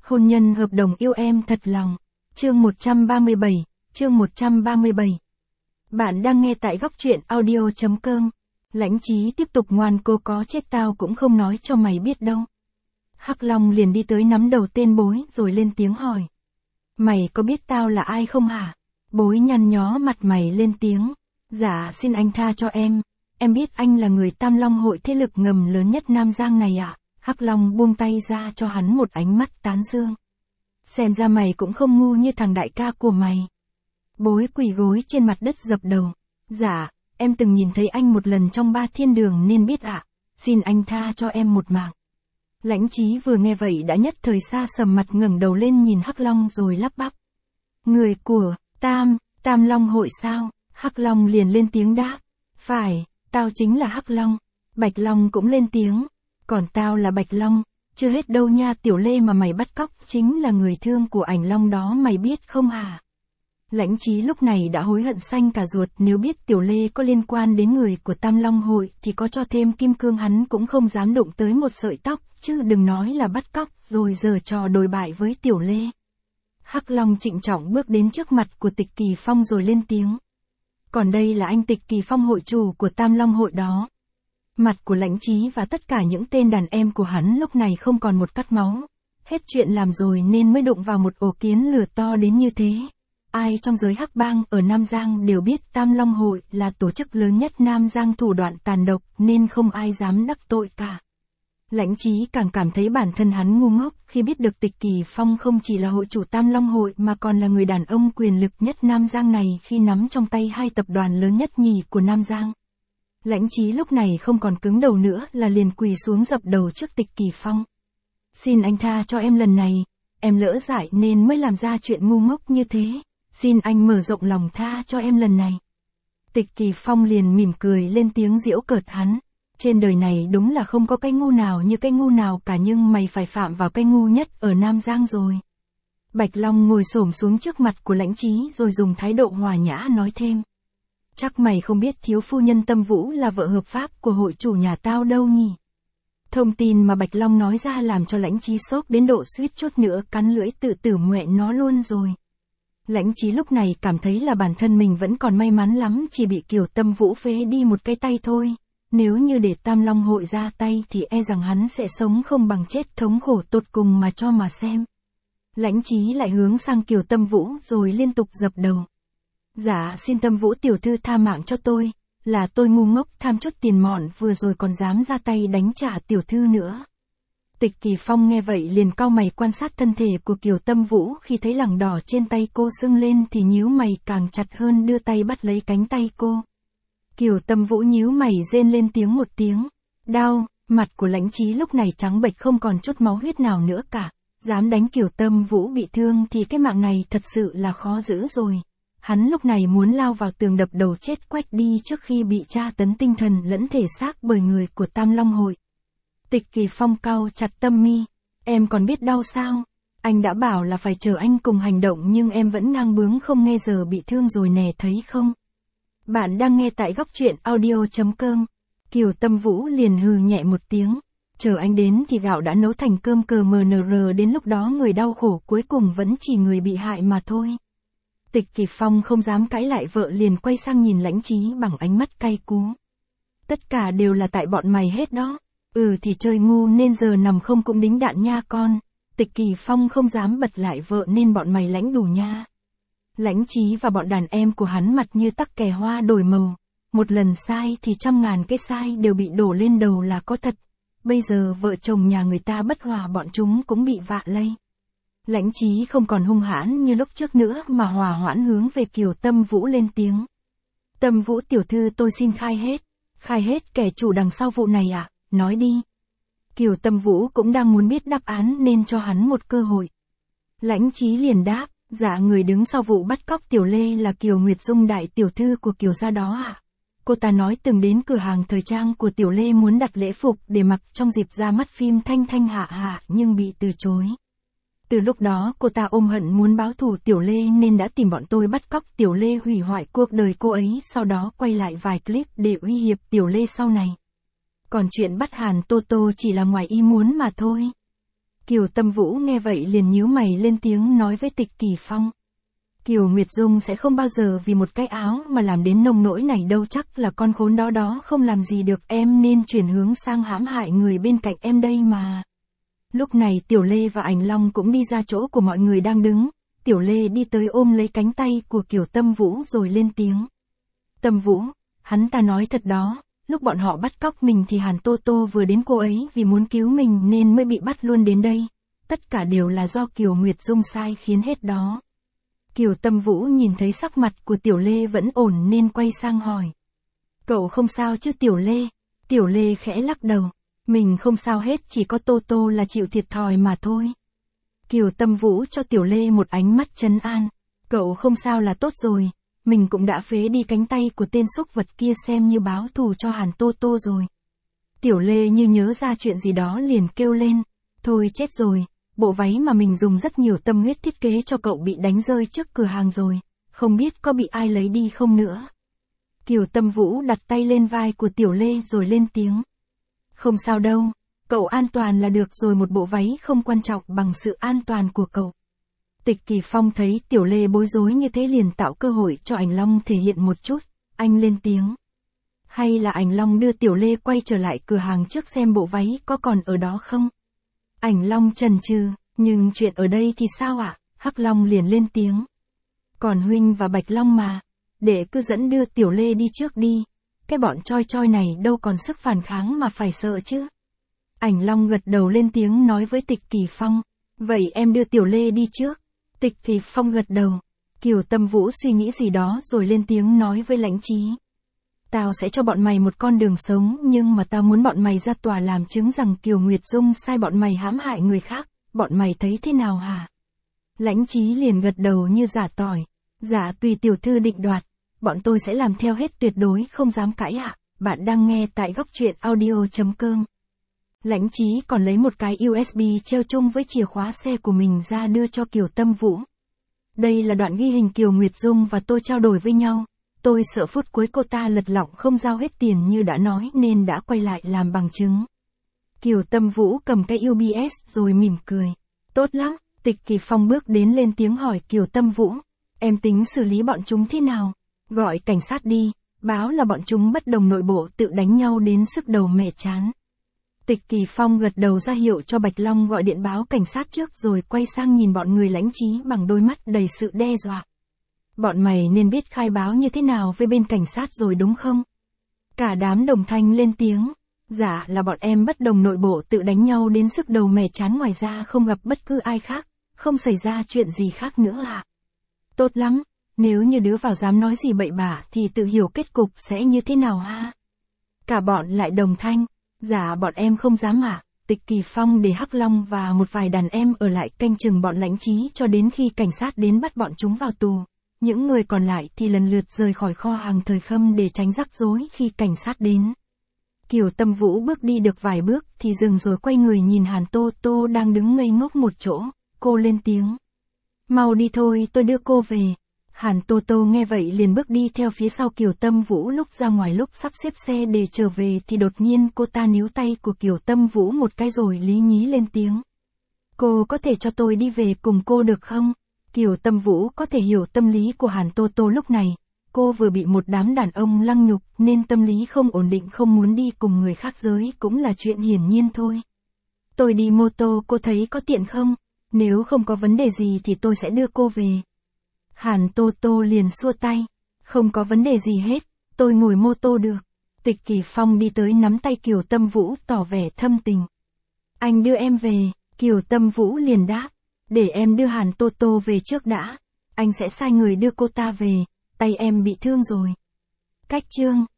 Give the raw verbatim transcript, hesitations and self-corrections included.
Hôn nhân hợp đồng yêu em thật lòng. Chương một trăm ba mươi bảy, chương một trăm ba mươi bảy. Bạn đang nghe tại góc truyện audio chấm com. Lãnh Chí tiếp tục ngoan cố có chết tao cũng không nói cho mày biết đâu. Hắc Long liền đi tới nắm đầu tên Bối rồi lên tiếng hỏi. Mày có biết tao là ai không hả? Bối nhăn nhó mặt mày lên tiếng. Dạ xin anh tha cho em. Em biết anh là người Tam Long hội thế lực ngầm lớn nhất Nam Giang này ạ. À? Hắc Long buông tay ra cho hắn một ánh mắt tán dương. Xem ra mày cũng không ngu như thằng đại ca của mày. Bối quỳ gối trên mặt đất dập đầu. Dạ, em từng nhìn thấy anh một lần trong ba thiên đường nên biết ạ. À. Xin anh tha cho em một mạng. Lãnh Chí vừa nghe vậy đã nhất thời xa sầm mặt ngẩng đầu lên nhìn Hắc Long rồi lắp bắp. Người của Tam, Tam Long hội sao? Hắc Long liền lên tiếng đáp. Phải, tao chính là Hắc Long. Bạch Long cũng lên tiếng. Còn tao là Bạch Long. Chưa hết đâu nha, Tiểu Lê mà mày bắt cóc chính là người thương của Ảnh Long đó, mày biết không hả? Lãnh Chí lúc này đã hối hận xanh cả ruột, nếu biết Tiểu Lê có liên quan đến người của Tam Long hội thì có cho thêm kim cương hắn cũng không dám đụng tới một sợi tóc, chứ đừng nói là bắt cóc rồi giở trò đồi bại với Tiểu Lê. Hắc Long trịnh trọng bước đến trước mặt của Tịch Kỳ Phong rồi lên tiếng. Còn đây là anh Tịch Kỳ Phong, hội chủ của Tam Long hội đó. Mặt của Lãnh Chí và tất cả những tên đàn em của hắn lúc này không còn một cắt máu. Hết chuyện làm rồi nên mới đụng vào một ổ kiến lửa to đến như thế. Ai trong giới hắc bang ở Nam Giang đều biết Tam Long hội là tổ chức lớn nhất Nam Giang, thủ đoạn tàn độc nên không ai dám đắc tội cả. Lãnh Chí càng cảm thấy bản thân hắn ngu ngốc khi biết được Tịch Kỳ Phong không chỉ là hội chủ Tam Long hội mà còn là người đàn ông quyền lực nhất Nam Giang này khi nắm trong tay hai tập đoàn lớn nhất nhì của Nam Giang. Lãnh Chí lúc này không còn cứng đầu nữa là liền quỳ xuống dập đầu trước Tịch Kỳ Phong. Xin anh tha cho em lần này, em lỡ dại nên mới làm ra chuyện ngu ngốc như thế. Xin anh mở rộng lòng tha cho em lần này. Tịch Kỳ Phong liền mỉm cười lên tiếng giễu cợt hắn. Trên đời này đúng là không có cái ngu nào như cái ngu nào cả, nhưng mày phải phạm vào cái ngu nhất ở Nam Giang rồi. Bạch Long ngồi xổm xuống trước mặt của Lãnh Chí rồi dùng thái độ hòa nhã nói thêm. Chắc mày không biết thiếu phu nhân Tâm Vũ là vợ hợp pháp của hội chủ nhà tao đâu nhỉ. Thông tin mà Bạch Long nói ra làm cho Lãnh Chí sốc đến độ suýt chút nữa cắn lưỡi tự tử ngoẹ nó luôn rồi. Lãnh Chí lúc này cảm thấy là bản thân mình vẫn còn may mắn lắm, chỉ bị Kiều Tâm Vũ phế đi một cái tay thôi. Nếu như để Tam Long hội ra tay thì e rằng hắn sẽ sống không bằng chết, thống khổ tột cùng mà cho mà xem. Lãnh Chí lại hướng sang Kiều Tâm Vũ rồi liên tục dập đầu. Dạ xin Tâm Vũ tiểu thư tha mạng cho tôi, là tôi ngu ngốc tham chút tiền mọn vừa rồi còn dám ra tay đánh trả tiểu thư nữa. Tịch Kỳ Phong nghe vậy liền cau mày quan sát thân thể của Kiều Tâm Vũ, khi thấy lẳng đỏ trên tay cô sưng lên thì nhíu mày càng chặt hơn, đưa tay bắt lấy cánh tay cô. Kiều Tâm Vũ nhíu mày rên lên tiếng một tiếng. Đau, mặt của Lãnh Chí lúc này trắng bệch không còn chút máu huyết nào nữa cả. Dám đánh Kiều Tâm Vũ bị thương thì cái mạng này thật sự là khó giữ rồi. Hắn lúc này muốn lao vào tường đập đầu chết quách đi trước khi bị tra tấn tinh thần lẫn thể xác bởi người của Tam Long hội. Tịch Kỳ Phong cau chặt tâm mi. Em còn biết đau sao? Anh đã bảo là phải chờ anh cùng hành động nhưng em vẫn ngang bướng không nghe, giờ bị thương rồi nè, thấy không? Bạn đang nghe tại góc truyện audio chấm com. Kiều Tâm Vũ liền hừ nhẹ một tiếng. Chờ anh đến thì gạo đã nấu thành cơm cờ mờ nờ rờ, đến lúc đó người đau khổ cuối cùng vẫn chỉ người bị hại mà thôi. Tịch Kỳ Phong không dám cãi lại vợ, liền quay sang nhìn Lãnh Chí bằng ánh mắt cay cú. Tất cả đều là tại bọn mày hết đó. Ừ thì chơi ngu nên giờ nằm không cũng đính đạn nha con. Tịch Kỳ Phong không dám bật lại vợ nên bọn mày lãnh đủ nha. Lãnh Chí và bọn đàn em của hắn mặt như tắc kè hoa đổi màu. Một lần sai thì trăm ngàn cái sai đều bị đổ lên đầu là có thật. Bây giờ vợ chồng nhà người ta bất hòa, bọn chúng cũng bị vạ lây. Lãnh Chí không còn hung hãn như lúc trước nữa mà hòa hoãn hướng về Kiều Tâm Vũ lên tiếng. Tâm Vũ tiểu thư, tôi xin khai hết. Khai hết kẻ chủ đằng sau vụ này à? Nói đi. Kiều Tâm Vũ cũng đang muốn biết đáp án nên cho hắn một cơ hội. Lãnh Chí liền đáp. Dạ, người đứng sau vụ bắt cóc Tiểu Lê là Kiều Nguyệt Dung, đại tiểu thư của Kiều gia đó ạ. À? Cô ta nói từng đến cửa hàng thời trang của Tiểu Lê muốn đặt lễ phục để mặc trong dịp ra mắt phim Thanh Thanh Hạ Hạ nhưng bị từ chối. Từ lúc đó cô ta ôm hận muốn báo thù Tiểu Lê nên đã tìm bọn tôi bắt cóc Tiểu Lê, hủy hoại cuộc đời cô ấy, sau đó quay lại vài clip để uy hiếp Tiểu Lê sau này. Còn chuyện bắt Hàn Tô Tô chỉ là ngoài ý muốn mà thôi. Kiều Tâm Vũ nghe vậy liền nhíu mày lên tiếng nói với Tịch Kỳ Phong. Kiều Nguyệt Dung sẽ không bao giờ vì một cái áo mà làm đến nông nỗi này đâu, chắc là con khốn đó đó không làm gì được em nên chuyển hướng sang hãm hại người bên cạnh em đây mà. Lúc này Tiểu Lê và Ảnh Long cũng đi ra chỗ của mọi người đang đứng, Tiểu Lê đi tới ôm lấy cánh tay của Kiều Tâm Vũ rồi lên tiếng. Tâm Vũ, hắn ta nói thật đó, lúc bọn họ bắt cóc mình thì Hàn Tô Tô vừa đến cô ấy vì muốn cứu mình nên mới bị bắt luôn đến đây. Tất cả đều là do Kiều Nguyệt Dung sai khiến hết đó. Kiều Tâm Vũ nhìn thấy sắc mặt của Tiểu Lê vẫn ổn nên quay sang hỏi. Cậu không sao chứ Tiểu Lê? Tiểu Lê khẽ lắc đầu. Mình không sao hết, chỉ có Tô Tô là chịu thiệt thòi mà thôi. Kiều Tâm Vũ cho Tiểu Lê một ánh mắt trấn an. Cậu không sao là tốt rồi, mình cũng đã phế đi cánh tay của tên xúc vật kia xem như báo thù cho Hàn Tô Tô rồi. Tiểu Lê như nhớ ra chuyện gì đó liền kêu lên. Thôi chết rồi, bộ váy mà mình dùng rất nhiều tâm huyết thiết kế cho cậu bị đánh rơi trước cửa hàng rồi, không biết có bị ai lấy đi không nữa. Kiều Tâm Vũ đặt tay lên vai của Tiểu Lê rồi lên tiếng. Không sao đâu, cậu an toàn là được rồi, một bộ váy không quan trọng bằng sự an toàn của cậu. Tịch Kỳ Phong thấy Tiểu Lê bối rối như thế liền tạo cơ hội cho Ảnh Long thể hiện một chút, anh lên tiếng. Hay là Ảnh Long đưa Tiểu Lê quay trở lại cửa hàng trước xem bộ váy có còn ở đó không? Ảnh Long chần chừ, nhưng chuyện ở đây thì sao ạ? À? Hắc Long liền lên tiếng. Còn Huynh và Bạch Long mà, để cứ dẫn đưa Tiểu Lê đi trước đi. Cái bọn choi choi này đâu còn sức phản kháng mà phải sợ chứ. Ảnh Long gật đầu lên tiếng nói với Tịch Kỳ Phong. Vậy em đưa Tiểu Lê đi trước. Tịch Kỳ Phong gật đầu. Kiều Tâm Vũ suy nghĩ gì đó rồi lên tiếng nói với Lãnh Chí. Tao sẽ cho bọn mày một con đường sống, nhưng mà tao muốn bọn mày ra tòa làm chứng rằng Kiều Nguyệt Dung sai bọn mày hãm hại người khác. Bọn mày thấy thế nào hả? Lãnh Chí liền gật đầu như giả tỏi. Dạ tùy tiểu thư định đoạt. Bọn tôi sẽ làm theo hết, tuyệt đối không dám cãi ạ. À. Bạn đang nghe tại góc truyện audio chấm com. Lãnh Chí còn lấy một cái u ét bê treo chung với chìa khóa xe của mình ra đưa cho Kiều Tâm Vũ. Đây là đoạn ghi hình Kiều Nguyệt Dung và tôi trao đổi với nhau. Tôi sợ phút cuối cô ta lật lọng không giao hết tiền như đã nói nên đã quay lại làm bằng chứng. Kiều Tâm Vũ cầm cái u ét bê rồi mỉm cười. Tốt lắm. Tịch Kỳ Phong bước đến lên tiếng hỏi Kiều Tâm Vũ. Em tính xử lý bọn chúng thế nào? Gọi cảnh sát đi, báo là bọn chúng bất đồng nội bộ tự đánh nhau đến sức đầu mẻ chán. Tịch Kỳ Phong gật đầu ra hiệu cho Bạch Long gọi điện báo cảnh sát trước rồi quay sang nhìn bọn người Lãnh Chí bằng đôi mắt đầy sự đe dọa. Bọn mày nên biết khai báo như thế nào với bên cảnh sát rồi đúng không? Cả đám đồng thanh lên tiếng. Dạ là bọn em bất đồng nội bộ tự đánh nhau đến sức đầu mẻ chán, ngoài ra không gặp bất cứ ai khác, không xảy ra chuyện gì khác nữa à? Tốt lắm. Nếu như đứa vào dám nói gì bậy bạ thì tự hiểu kết cục sẽ như thế nào ha? Cả bọn lại đồng thanh. Dạ bọn em không dám ạ. À. Tịch Kỳ Phong để Hắc Long và một vài đàn em ở lại canh chừng bọn Lãnh Chí cho đến khi cảnh sát đến bắt bọn chúng vào tù. Những người còn lại thì lần lượt rời khỏi kho hàng Thời Khâm để tránh rắc rối khi cảnh sát đến. Kiều Tâm Vũ bước đi được vài bước thì dừng rồi quay người nhìn Hàn Tô Tô đang đứng ngây ngốc một chỗ. Cô lên tiếng. Mau đi thôi, tôi đưa cô về. Hàn Tô Tô nghe vậy liền bước đi theo phía sau Kiều Tâm Vũ. Lúc ra ngoài, lúc sắp xếp xe để trở về thì đột nhiên cô ta níu tay của Kiều Tâm Vũ một cái rồi lý nhí lên tiếng. Cô có thể cho tôi đi về cùng cô được không? Kiều Tâm Vũ có thể hiểu tâm lý của Hàn Tô Tô lúc này. Cô vừa bị một đám đàn ông lăng nhục nên tâm lý không ổn định, không muốn đi cùng người khác giới cũng là chuyện hiển nhiên thôi. Tôi đi mô tô, cô thấy có tiện không? Nếu không có vấn đề gì thì tôi sẽ đưa cô về. Hàn Tô Tô liền xua tay. Không có vấn đề gì hết, tôi ngồi mô tô được. Tịch Kỳ Phong đi tới nắm tay Kiều Tâm Vũ tỏ vẻ thâm tình. Anh đưa em về. Kiều Tâm Vũ liền đáp. Để em đưa Hàn Tô Tô về trước đã. Anh sẽ sai người đưa cô ta về, tay em bị thương rồi. Cách chương